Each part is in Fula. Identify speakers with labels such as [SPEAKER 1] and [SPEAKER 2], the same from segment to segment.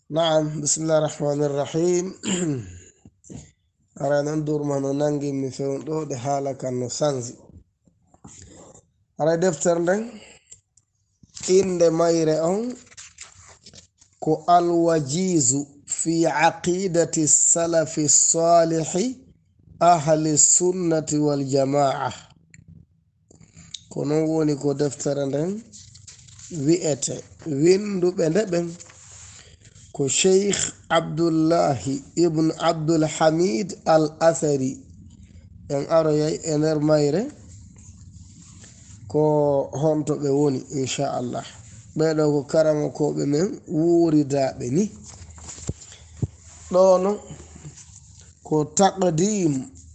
[SPEAKER 1] نعم، بسم الله الرحمن الرحيم. أرى ندور ما ننجي مثل دو حالة كان سانزي. أرى دفتر دن إن مايرة كو الوجيز في عقيدة السلف الصالح أهل السنة والجماعة. كنوني كو دفتر دن ويأت ويندو بندبن كو شيخ عبد الله ابن عبد الحميد الأثري en aroyay ener mayre ko honto ɓe woni inchallah. ɓeɗo ko karama koɓe men wuridaɓe ni ɗono ko taqdim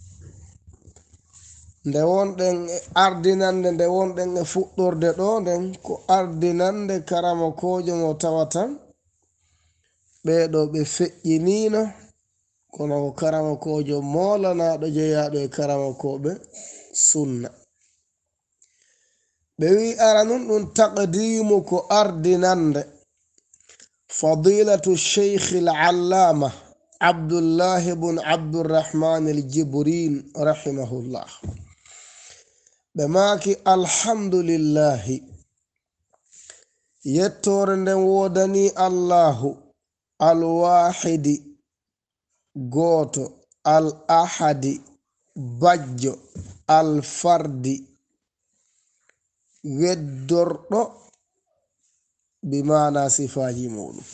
[SPEAKER 1] nde wonɗen e ardinande nde wonɗen e fuɗɗorde ɗo nden ko ardinande karama kojo mo tawatan ɓeɗo ɓe feƴƴinino kono ko karama kojo molanaɗo jeeyaɗo e karama koɓe sunna. ɓe wi ara nun ɗum taqdimu ko ardinande fadilatu cheikh al-allama abdullah ibn abdurrahman al-jibrin rahimahullah. ɓe maki alhamdulillahi yettore nden wodani allahu alwahidi goto al ahadi bajjo alfardi weddorɗo bimana sifaji muɗum.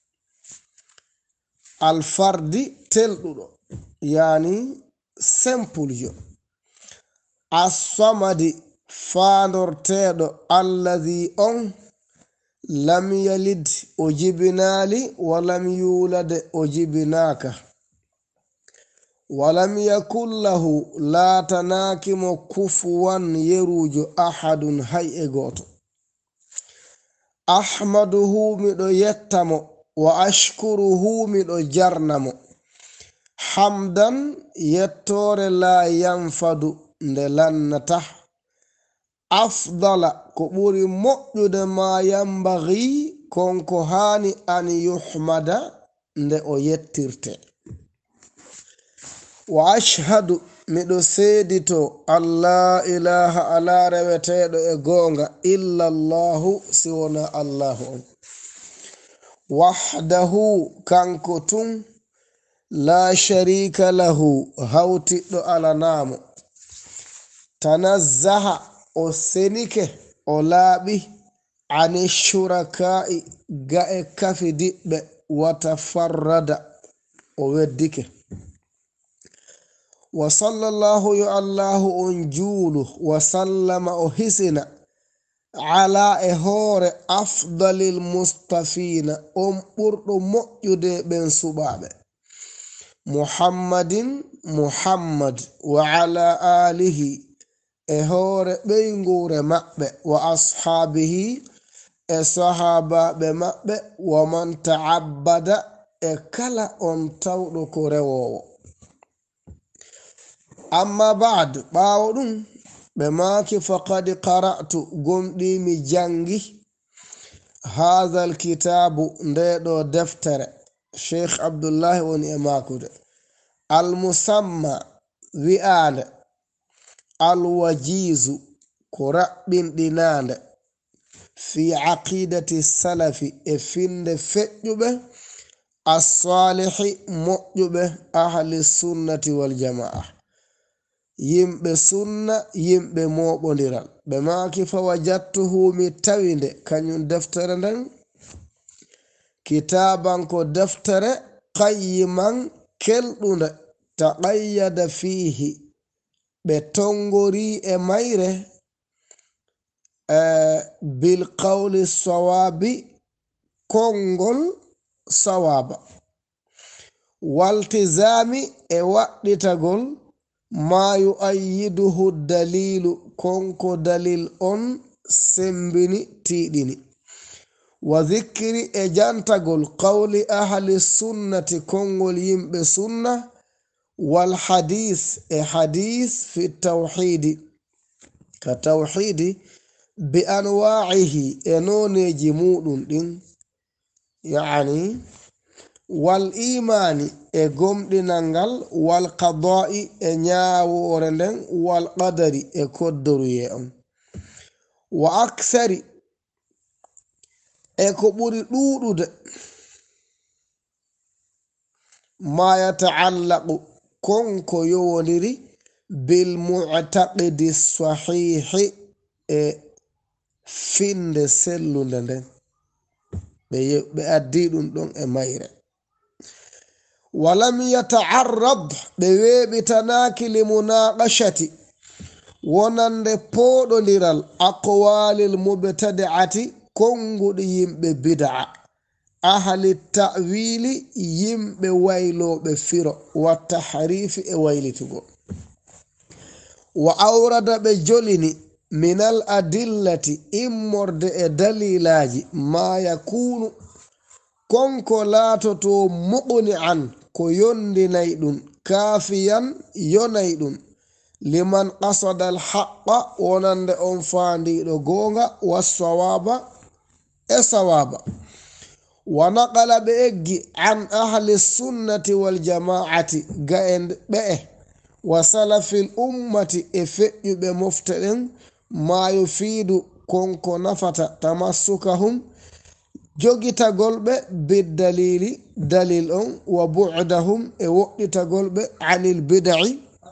[SPEAKER 1] alfardi telɗuɗo yani simple jo. assamadi fandorteɗo alladhi on lam yalid o jibinali walam yulad o jibinaka walam yakun lahu latanakimo kufuwan yerujo ahadun hay e goto. ahmaduhu miɗo yettamo wa ashkuruhu miɗo jarnamo hamdan yettore la yanfadu nde lannata afdala ko ɓuri moƴƴude ma yambaghi konko hani an yuhmada nde o yettirte. wa ashhadu miɗo seedito allah ilaha ala reweteɗo e gonga illa allahu siwona allahu on wahdahu kanko tun la sharika lahu hawtiɗɗo alanamo tanazzaha o senike o laaɓi ani shuraka'i ga e kafidiɓɓe watafarrada o weddike. wa sallallahu yo allahu on juulu wa sallama o hisina ala e hoore afdalil mustafina on ɓurɗo moƴƴude ɓen suɓaɓe muhammadin muhammad wa ala alihi e hoore ɓeygure maɓɓe wa ashabihi e sahabaɓe maɓɓe wa man ta'abbada e kala on tawɗo ko rewowo. amma ba'd ɓawo ɗum ɓe maki faqad qara'tu gomɗimi jangi hadha alkitabu ndeɗo deftere cheikh abdullahi woni e makude almusamma wi'ande alwajizu ko raɓɓinɗinande fi aqidati salafi e finde feƴƴuɓe as-salihi moƴƴuɓe ahli sunnati wal jama'a yimɓe sunna yimɓe moɓodiral. ɓe maki fa wajattuhu mi tawinde kañum deftere nden kitaban ko deftere qayyiman kelɗunde taqayyada fihi ɓe tongori e mayre bil qawli sawabi kongol sawaba waltizami e waɗɗitagol ma yu'ayyiduhu dalilu konko dalil on sembini tiɗini wa dhikri e jantagol qawli ahli sunnati kongol yimɓe sunna wal hadith e hadith fi tawhidi ka tawhidi bi anwa'ihi e noneji muɗum ɗin yani wal imani e gomɗinal ngal wal qada'i e ñaawore nden wal qadari e koddoruye on wa aksari e ko ɓuri ɗuɗude ma yataallaqu konko yowodiri bil mu'taqidi sahihi e finde sellunde nden ɓe addi ɗum ɗon e mayre walam yata'arrad ɓe weɓitanaki li munaqashati wonande poɗodiral aqwalil mubtadi'ati konguɗi yimɓe bid'a ahli ta'wili yimɓe wayloɓe firo wa tahrifi e waylitugo wa awrada ɓe jolini minal adillati immorde e dalilaji ma yakunu konko laatoto muqni an ko yondinay ɗum kafiyan yonay ɗum liman qasada al haqqa wonande on faandiɗo gonga wassawaba e sawaba wa naqala ɓe eggi an ahli sunnati wal jama'ati ga en ɓe wa salafil ummati e feƴƴuɓe mofte ɗen ma yufiidu konko nafata tamassukahum jogitagol ɓe biddalili dalil on wa bu'dahum e woɗɗitagol ɓe anil bid'i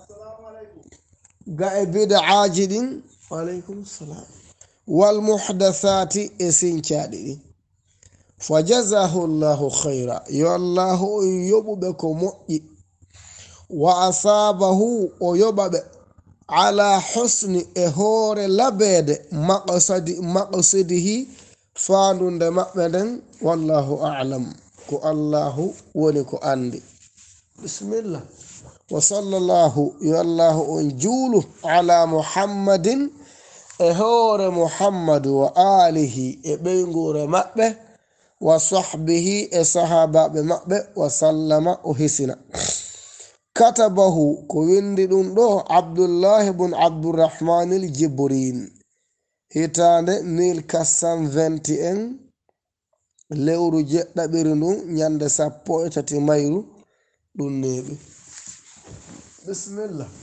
[SPEAKER 1] ga e bid'aji ɗin waleykum salam wal muhdathati e sincaɗi ɗin fa jazahu llahu khayra yo allahu on yoɓuɓe ko moƴƴi wa asabahu o yoɓaɓe ala husni e hoore labede maqsidihi faandunde maɓɓe nden wallahu a'lam ko allahu woni ko andi bismillah wa sallallahu yo allahu on juulu ala muhammadin e hoore muhammadu wa alihi e ɓeygure maɓɓe wa sahbihi e sahabaɓe maɓɓe wa sallama o hisina katabahu ko windi ɗum ɗo abdullah ibn abdurrahman al jibrin hitande 1421 lewru jeɗɗaɓiri ndun ñande 13 mayru ɗum neɓi bismillah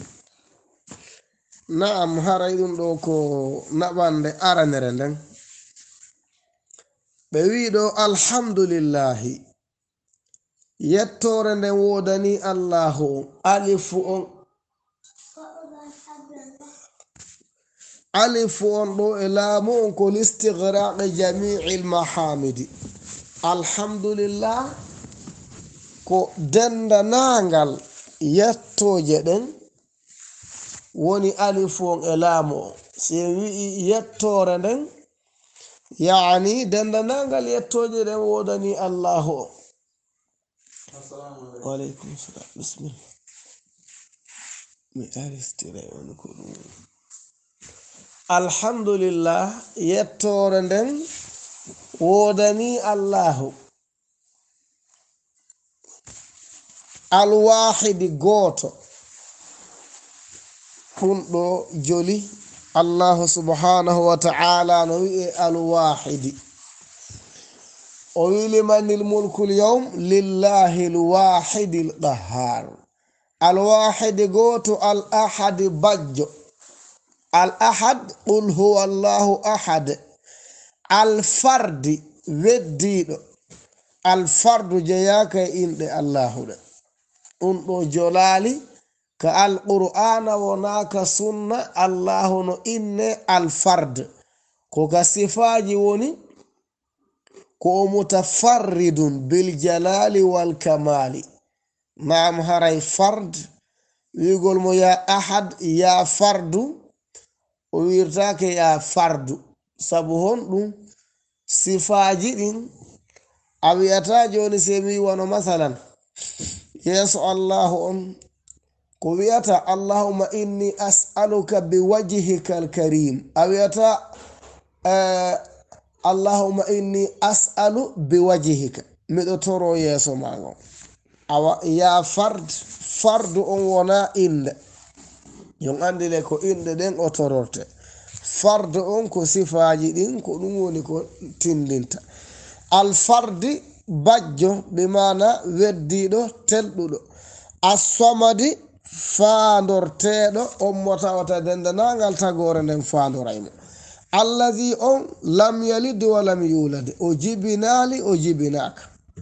[SPEAKER 1] naam haray ɗum ɗo ko naɓande aranere nden ɓe wiɗo alhamdulillahi yettore nden wodani allahu alifu on ɗo e laamu on ko listigraqe jami'il mahamidi alhamdulillah ko dendanangal yettoje ɗen woni alifu on e laamu on si wi'i yettore nden yani dendanangal yettoje ɗen wodani allahu on waleykum salam bismillah mi aristira on ko ɗum alhamdulillah yettore nden wodani allahu alwahidi goto hunɗo joli allahu subhanahu wa ta'ala no wi'e alwahidi o wi limanil mulku lyawm lillahi alwahidi alqahhar alwahidi goto al ahadi bajjo al ahad qul huwa allahu ahad al fardi weddiɗo al fardu jeyaka e inɗe allahu ɗe ɗum ɗo jolali ka alqur'ana wonaka sunna allahu no inne al fard ko ka sifaji woni ko mutafarridun bil jalali wal kamali naam haray fard wigol mo ya ahad ya fardu o wirtake ya fardu sabu hon ɗum sifaji ɗin a wiyata joni se mi wano masalan yeso allahu on ko wiyata allahumma inni as'aluka biwajhika alkarim a wiyata allahumma inni as'alu biwajhika miɗo toro yeso mago awa ya fardu on wona inde jon andile ko inde ɗen o tororte fardu on ko sifaji ɗin ko ɗum woni ko tindinta alfardi bajjo bimana weddiɗo telɗuɗo as-samadi faandorteɗo on mo tawata dendenagal tagore nden faandoraymo allazi on lam yalid wa lam yulad o jibinali o jibinaka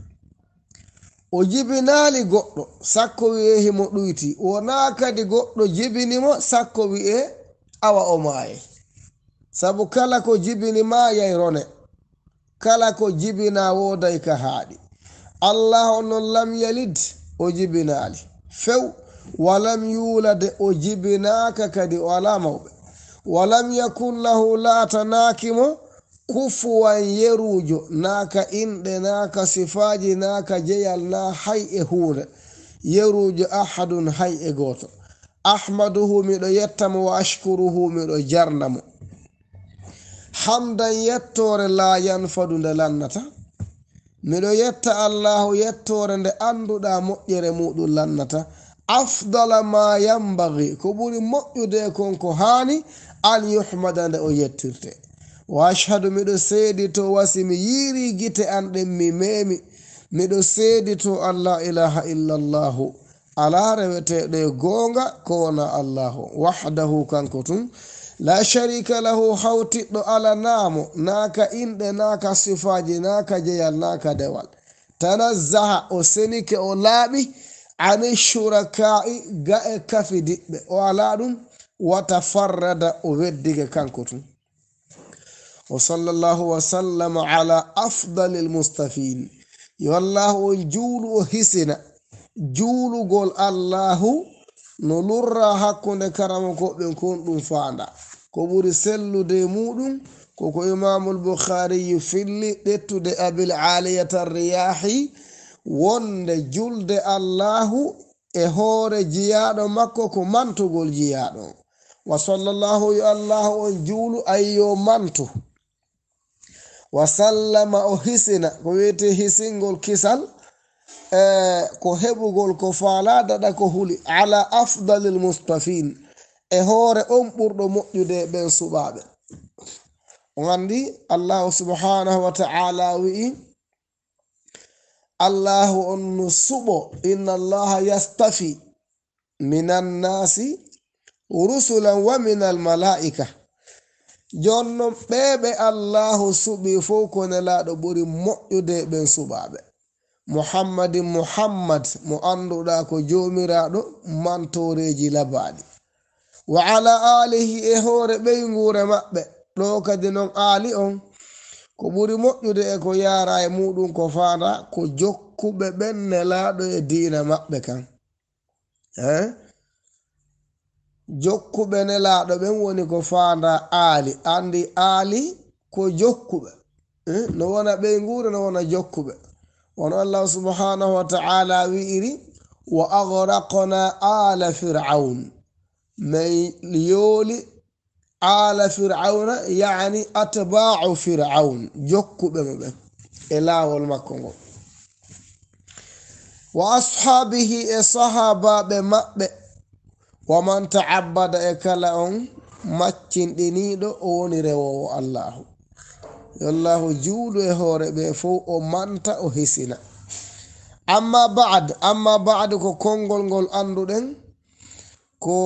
[SPEAKER 1] o jibinali goɗɗo sakko wi'e himo ɗuyti wona kadi goɗɗo jibinimo sakko wi'e awa o maaye sabu kala ko jibini ma yayrone kala ko jibina woday ka haaɗi allah onon lam yalid o jibinali few walam yulad o jibinaka kadi o ala mawɓe walam yakun lahu laatanakimo kufuwan yerujo naka inɗe naka sifaji naka jeyal na hay e hunde yerujo ahadun hay e goto ahmaduhu miɗo yettamo wa ashkuruhu miɗo jarnamo hamdan yettore la yanfadu nde lannata miɗo yetta allahu yettore nde anduɗa moƴƴere muɗum lannata afdala ma yambagi ko ɓuri moƴƴude kon ko hani an yuhmada nde o yettirte wa ashhadu miɗo seedi to wasi mi yiiri gite an ɗen mi memi miɗo seedi to an la ilaha illallahu ala reweteɗo e goonga ko wona allahu wahdahu kanko tun la sharika lahu hawtiɗɗo ala naamo naka inɗe naka sifaji naka jeyal naka dewal tanazzaha o senike o laaɓi ani shuraka'i ga e kafi diɓɓe o ala ɗum wata farrada o weddige kanko tun wa sallallahu wa sallama ala afdalil mustafin yo allahu on juulu o hisina juulugol allahu no lurra hakkunde karama koɓen kon ɗum faanda ko ɓuri sellude muɗum koko imamul bukhariyu filli ɗettude abil aliyata riyahi wonde julde allahu e hoore jiyaɗo makko ko mantugol jiyaɗo wa sallallahu yo allahu on juulu ayyo mantu wa sallama o hisina ko wiyete hisingol kisal ko heɓugol ko faala daɗa ko huli ala afdalil mustafin e hoore on ɓurɗo moƴƴude ɓen suɓaɓe on andi allahu subhanahu wa ta'ala wi'i allahu on no suɓo inna allaha yastafi minan nasi rusulan wa minal malaika jonnon ɓeɓe allahu suɓi fof ko nelaɗo ɓuri moƴƴude ɓen suɓaɓe muhammadin muhammad mo anduɗa ko jomiraɗo mantoreji labaɗi wa ala alihi e hoore ɓeygure maɓɓe ɗo kadi non aali on ko ɓuri moƴƴude e ko yara e muɗum ko fanda ko jokkuɓe ɓen nelaɗo e diina maɓɓe kan jokkuɓe nelaɗo ɓen woni ko fanda aali andi aali ko jokkuɓe no wona ɓeygure no wona jokkuɓe wono allah subhanahu wa ta'ala wi'iri wa aghraqna ala fir'aun min yooli ala fir'auna yani atba'u fir'aun jokkuɓe maɓe e laawol makko ngo wa ashabihi e sahabaɓe maɓɓe wa man ta'abbada e kala on maccinɗiniɗo o woni rewowo allahu yallahu juuɗo e hoore ɓe fof o manta o hisina amma ba'd ko konngol ngol anduɗen ko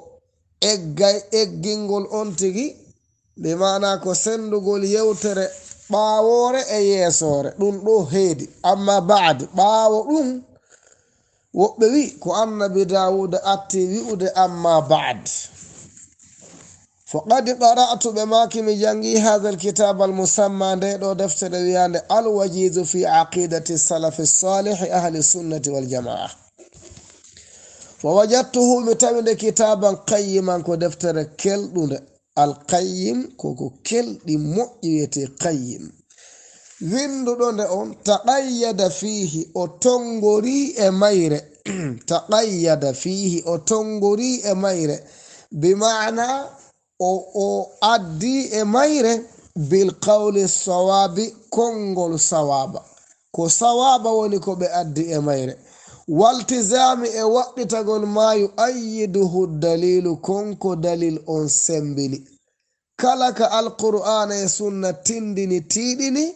[SPEAKER 1] eggingol on tigi ɓe mana ko sendugol yewtere ɓaawore e yeesore ɗum ɗo heedi amma ba'd ɓaawo ɗum woɓɓe wi ko annabi dawuda atti wi'ude amma ba'd faqad qara'tu ɓe maki mi jangi hadha alkitab almusamma nde ɗo deftere wiyande alwajizu fi aqidati salafi salih ahli sunnati waljamaa fa wajadtuhu mi tawinde kitaban qayyiman ko deftere kelɗude alqayyim koko kelɗi moƴƴi wiyete qayyim winduɗo nde on taqayyada fihi o tongori e mayre taqayyada fihi o tongori e mayre bima'na o addi e mayre bil qawli sawabi kongol sawaba ko sawaba woni ko ɓe addi e mayre waltizami e waɗɗitagol mayu ayyiduhu dalilu konko dalil on sembini kala ka alqur'ana e sunna tindini tiɗini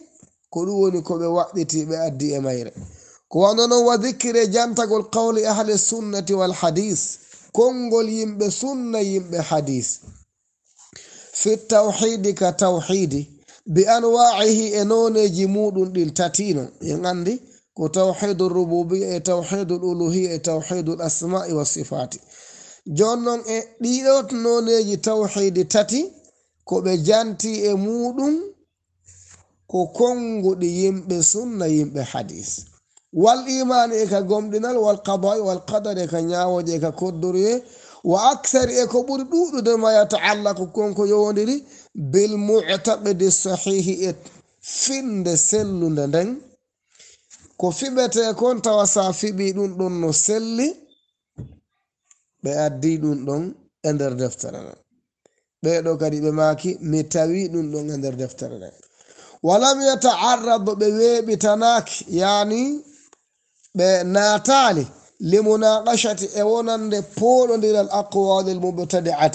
[SPEAKER 1] ko ɗum woni ko ɓe waɗɗiti ɓe addi e mayre ko wano noon wa dhikre jantagol qawli ahli sunnati wal hadis konngol yimɓe sunna yimɓe hadis fi tawhidi ka tawhidi bi anwa'ihi e noneji muɗum ɗin tatino en andi ko tawhidul rububiyya e tawhidul uluhiyya e tawhidul asma'i was sifati jonnon e ɗiɗo noneji tawhidi tati ko ɓe janti e muɗum ko konguɗi yimɓe sunna yimɓe hadis wal imani e ka gomɗinal wal qada'i wal qadar e ka ñawoje e ka koddoriye wa akthari e ko ɓuri ɗuɗude ma yata'allaqu konko yowodiri bil mu'taqidi sahihi e finde sellude nden ko fiɓete kon tawa sa fiɓi ɗum ɗon no selli ɓe addi ɗum ɗon e nder deftere nden ɓeɗo kadi ɓe maki mi tawi ɗum ɗon e nder deftere nden walam yata'arradu ɓe weɓitanaki yani ɓe natali limunaqashati e wonande poɗodiral aqwalil mubtadi'ati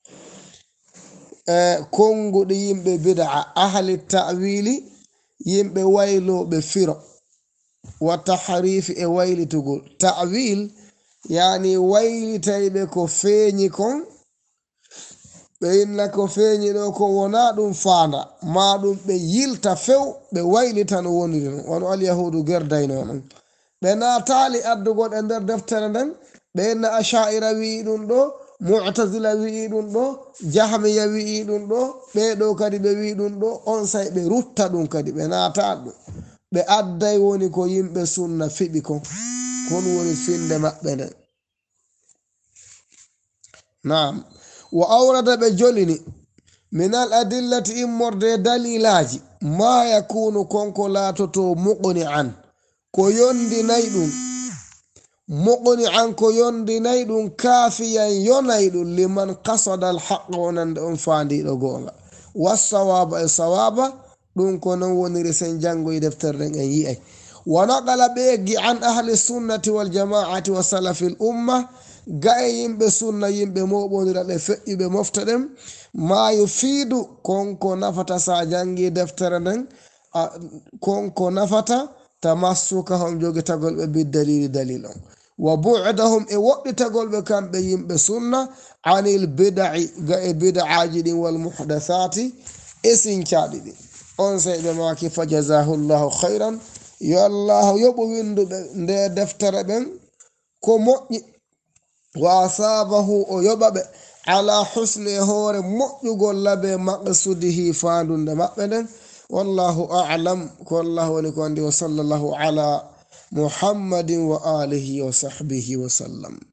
[SPEAKER 1] konguɗi yimɓe bid'a ahli ta'wili yimɓe wayloɓe firo wa tahrifi e waylitugol ta'wil yani waylitayɓe ko feeñi kon ɓe inna ko feeñi ɗo ko wona ɗum faanda ma ɗum ɓe yilta few ɓe waylita no woniri non wono alyahudu gerdayno non ɓe natali addugol e nder deftere nden ɓe inna asha'ira wi'i ɗum ɗo mu'tazila wi'i ɗum ɗo jahmiya wi'i ɗum ɗo ɓeɗo kadi ɓe wi'i ɗum ɗo on say ɓe rutta ɗum kadi ɓe nata ɗum ɓe adday woni ko yimɓe sunna fiɓi kon woni finde maɓɓe nden naam wa awrada ɓe jolini min al adillati immorde dalilaji ma yakunu konko latoto muqni an ko yondinayi ɗum muqni an ko yondinayi ɗum kafiyan yonayi ɗum liman qasada al haqqa wonande on fandiɗo gonga wassawaba e sawaba ɗum ko non woniri sen jangoyi deftere nden en yi'ay wa naqala ɓe eggi an ahli sunnati wal jama'ati wa salafil umma ga e yimɓe sunna yimɓe moɓodira ɓe feƴƴiɓe mofta ɗen ma yufidu konko nafata sa jangi deftere nden konko nafata tamassukahum jogitagol ɓe biddalili dalil on wa bu'dahum e woɗɗitagol ɓe kamɓe yimɓe sunna anil bid'i ga e bid'aji ɗin wal muhdathati e sincaɗi ɗin on seyɓe maki fa jazahullahu khayran yo allah yoɓu winduɓe nde deftere ɓen ko moƴƴi wa asabahu o yoɓaɓe ala husni e hoore moƴƴugol labe maqsudihi fandunde maɓɓe nden wallahu a'lam ko allah woni ko andi wa sallallahu ala muhammadin wa alihi wa sahbihi wa sallam